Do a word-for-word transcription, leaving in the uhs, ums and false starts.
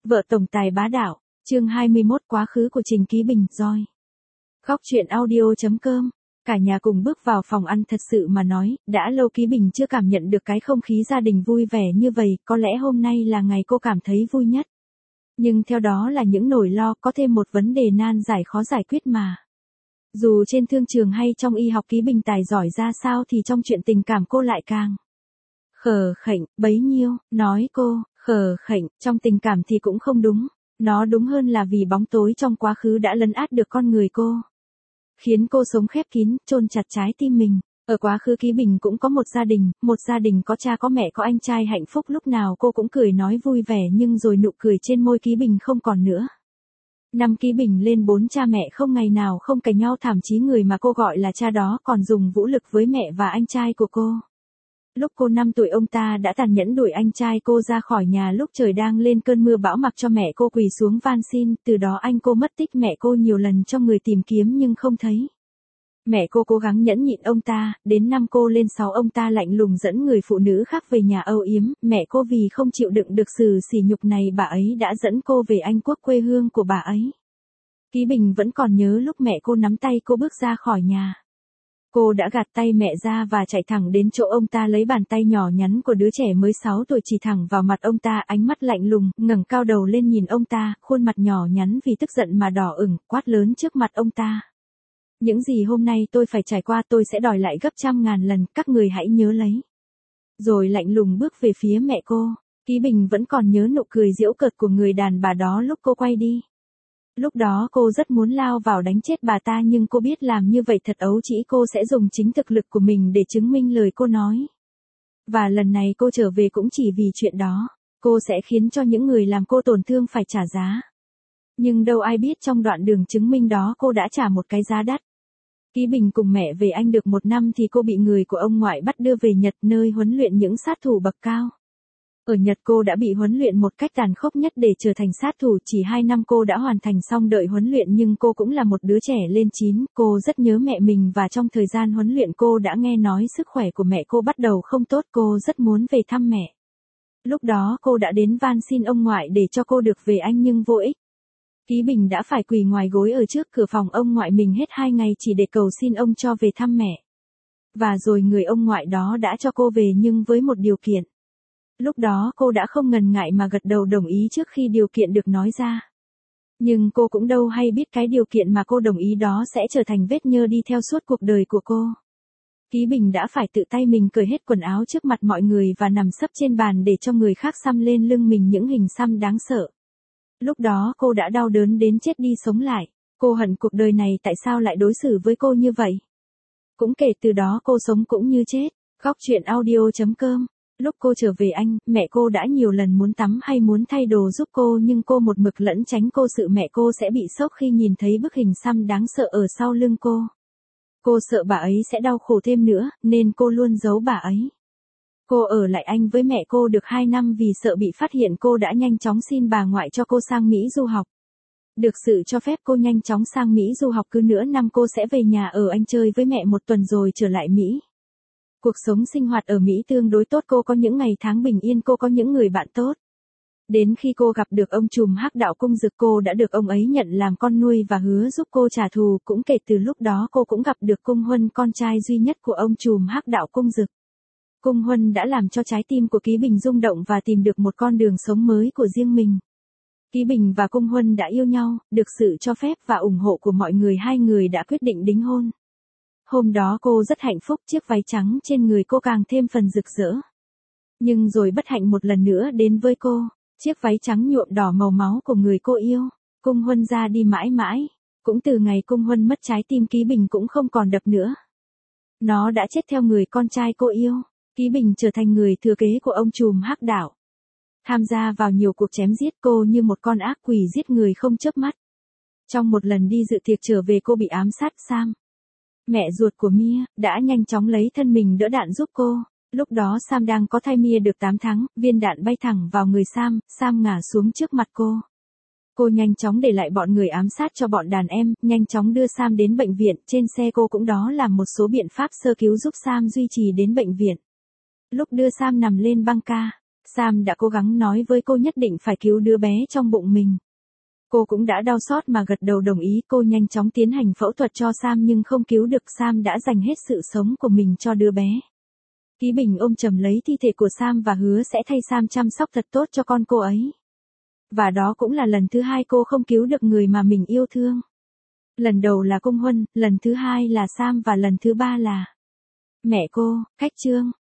Vợ tổng tài bá đạo, chương hai mươi mốt quá khứ của Trình Ký Bình, roi. Góc truyện audio chấm com. Cả nhà cùng bước vào phòng ăn, thật sự mà nói, đã lâu Ký Bình chưa cảm nhận được cái không khí gia đình vui vẻ như vậy, có lẽ hôm nay là ngày cô cảm thấy vui nhất. Nhưng theo đó là những nỗi lo, có thêm một vấn đề nan giải khó giải quyết mà. Dù trên thương trường hay trong y học Ký Bình tài giỏi ra sao thì trong chuyện tình cảm cô lại càng khờ khệnh bấy nhiêu. Nói cô khờ khệnh trong tình cảm thì cũng không đúng, nó đúng hơn là vì bóng tối trong quá khứ đã lấn át được con người cô, khiến cô sống khép kín, chôn chặt trái tim mình. Ở quá khứ Ký Bình cũng có một gia đình, một gia đình có cha có mẹ có anh trai hạnh phúc, lúc nào cô cũng cười nói vui vẻ, nhưng rồi nụ cười trên môi Ký Bình không còn nữa. Năm Ký Bình lên bốn, cha mẹ không ngày nào không cãi nhau, thậm chí người mà cô gọi là cha đó còn dùng vũ lực với mẹ và anh trai của cô. Lúc cô năm tuổi, ông ta đã tàn nhẫn đuổi anh trai cô ra khỏi nhà lúc trời đang lên cơn mưa bão, mặc cho mẹ cô quỳ xuống van xin. Từ đó anh cô mất tích, mẹ cô nhiều lần cho người tìm kiếm nhưng không thấy. Mẹ cô cố gắng nhẫn nhịn ông ta, đến năm cô lên sáu, ông ta lạnh lùng dẫn người phụ nữ khác về nhà âu yếm. Mẹ cô vì không chịu đựng được sự sỉ nhục này, bà ấy đã dẫn cô về Anh Quốc, quê hương của bà ấy. Ký Bình vẫn còn nhớ lúc mẹ cô nắm tay cô bước ra khỏi nhà. Cô đã gạt tay mẹ ra và chạy thẳng đến chỗ ông ta, lấy bàn tay nhỏ nhắn của đứa trẻ mới sáu tuổi chỉ thẳng vào mặt ông ta, ánh mắt lạnh lùng, ngẩng cao đầu lên nhìn ông ta, khuôn mặt nhỏ nhắn vì tức giận mà đỏ ửng, quát lớn trước mặt ông ta. Những gì hôm nay tôi phải trải qua tôi sẽ đòi lại gấp trăm ngàn lần, các người hãy nhớ lấy. Rồi lạnh lùng bước về phía mẹ cô. Ký Bình vẫn còn nhớ nụ cười giễu cợt của người đàn bà đó lúc cô quay đi. Lúc đó cô rất muốn lao vào đánh chết bà ta, nhưng cô biết làm như vậy thật ấu trĩ, cô sẽ dùng chính thực lực của mình để chứng minh lời cô nói. Và lần này cô trở về cũng chỉ vì chuyện đó, cô sẽ khiến cho những người làm cô tổn thương phải trả giá. Nhưng đâu ai biết trong đoạn đường chứng minh đó cô đã trả một cái giá đắt. Ký Bình cùng mẹ về Anh được một năm thì cô bị người của ông ngoại bắt đưa về Nhật, nơi huấn luyện những sát thủ bậc cao. Ở Nhật cô đã bị huấn luyện một cách tàn khốc nhất để trở thành sát thủ, chỉ hai năm cô đã hoàn thành xong đợi huấn luyện, nhưng cô cũng là một đứa trẻ lên chín, cô rất nhớ mẹ mình và trong thời gian huấn luyện cô đã nghe nói sức khỏe của mẹ cô bắt đầu không tốt, cô rất muốn về thăm mẹ. Lúc đó cô đã đến van xin ông ngoại để cho cô được về Anh nhưng vô ích. Ký Bình đã phải quỳ ngoài gối ở trước cửa phòng ông ngoại mình hết hai ngày chỉ để cầu xin ông cho về thăm mẹ. Và rồi người ông ngoại đó đã cho cô về, nhưng với một điều kiện. Lúc đó cô đã không ngần ngại mà gật đầu đồng ý trước khi điều kiện được nói ra. Nhưng cô cũng đâu hay biết cái điều kiện mà cô đồng ý đó sẽ trở thành vết nhơ đi theo suốt cuộc đời của cô. Ký Bình đã phải tự tay mình cởi hết quần áo trước mặt mọi người và nằm sấp trên bàn để cho người khác xăm lên lưng mình những hình xăm đáng sợ. Lúc đó cô đã đau đớn đến chết đi sống lại. Cô hận cuộc đời này tại sao lại đối xử với cô như vậy. Cũng kể từ đó cô sống cũng như chết. Góc truyện audio chấm com. Lúc cô trở về Anh, mẹ cô đã nhiều lần muốn tắm hay muốn thay đồ giúp cô, nhưng cô một mực lẩn tránh cô, sợ mẹ cô sẽ bị sốc khi nhìn thấy bức hình xăm đáng sợ ở sau lưng cô. Cô sợ bà ấy sẽ đau khổ thêm nữa, nên cô luôn giấu bà ấy. Cô ở lại Anh với mẹ cô được hai năm vì sợ bị phát hiện, cô đã nhanh chóng xin bà ngoại cho cô sang Mỹ du học. Được sự cho phép cô nhanh chóng sang Mỹ du học, cứ nửa năm cô sẽ về nhà ở Anh chơi với mẹ một tuần rồi trở lại Mỹ. Cuộc sống sinh hoạt ở Mỹ tương đối tốt, cô có những ngày tháng bình yên, cô có những người bạn tốt. Đến khi cô gặp được ông trùm Hắc Đạo Cung Dực, cô đã được ông ấy nhận làm con nuôi và hứa giúp cô trả thù, cũng kể từ lúc đó cô cũng gặp được Cung Huân, con trai duy nhất của ông trùm Hắc Đạo Cung Dực. Cung Huân đã làm cho trái tim của Ký Bình rung động và tìm được một con đường sống mới của riêng mình. Ký Bình và Cung Huân đã yêu nhau, được sự cho phép và ủng hộ của mọi người, hai người đã quyết định đính hôn. Hôm đó cô rất hạnh phúc, chiếc váy trắng trên người cô càng thêm phần rực rỡ. Nhưng rồi bất hạnh một lần nữa đến với cô, chiếc váy trắng nhuộm đỏ màu máu của người cô yêu. Cung Huân ra đi mãi mãi. Cũng từ ngày Cung Huân mất, trái tim Ký Bình cũng không còn đập nữa. Nó đã chết theo người con trai cô yêu. Ký Bình trở thành người thừa kế của ông trùm Hắc Đạo. Tham gia vào nhiều cuộc chém giết, cô như một con ác quỷ giết người không chớp mắt. Trong một lần đi dự tiệc trở về cô bị ám sát, Sam, mẹ ruột của Mia, đã nhanh chóng lấy thân mình đỡ đạn giúp cô. Lúc đó Sam đang có thai Mia được tám tháng, viên đạn bay thẳng vào người Sam, Sam ngã xuống trước mặt cô. Cô nhanh chóng để lại bọn người ám sát cho bọn đàn em, nhanh chóng đưa Sam đến bệnh viện, trên xe cô cũng đó làm một số biện pháp sơ cứu giúp Sam duy trì đến bệnh viện. Lúc đưa Sam nằm lên băng ca, Sam đã cố gắng nói với cô nhất định phải cứu đứa bé trong bụng mình. Cô cũng đã đau xót mà gật đầu đồng ý. Cô nhanh chóng tiến hành phẫu thuật cho Sam nhưng không cứu được. Sam đã dành hết sự sống của mình cho đứa bé. Ký Bình ôm chầm lấy thi thể của Sam và hứa sẽ thay Sam chăm sóc thật tốt cho con cô ấy. Và đó cũng là lần thứ hai cô không cứu được người mà mình yêu thương. Lần đầu là Cung Huân, lần thứ hai là Sam và lần thứ ba là mẹ cô. Khách chương.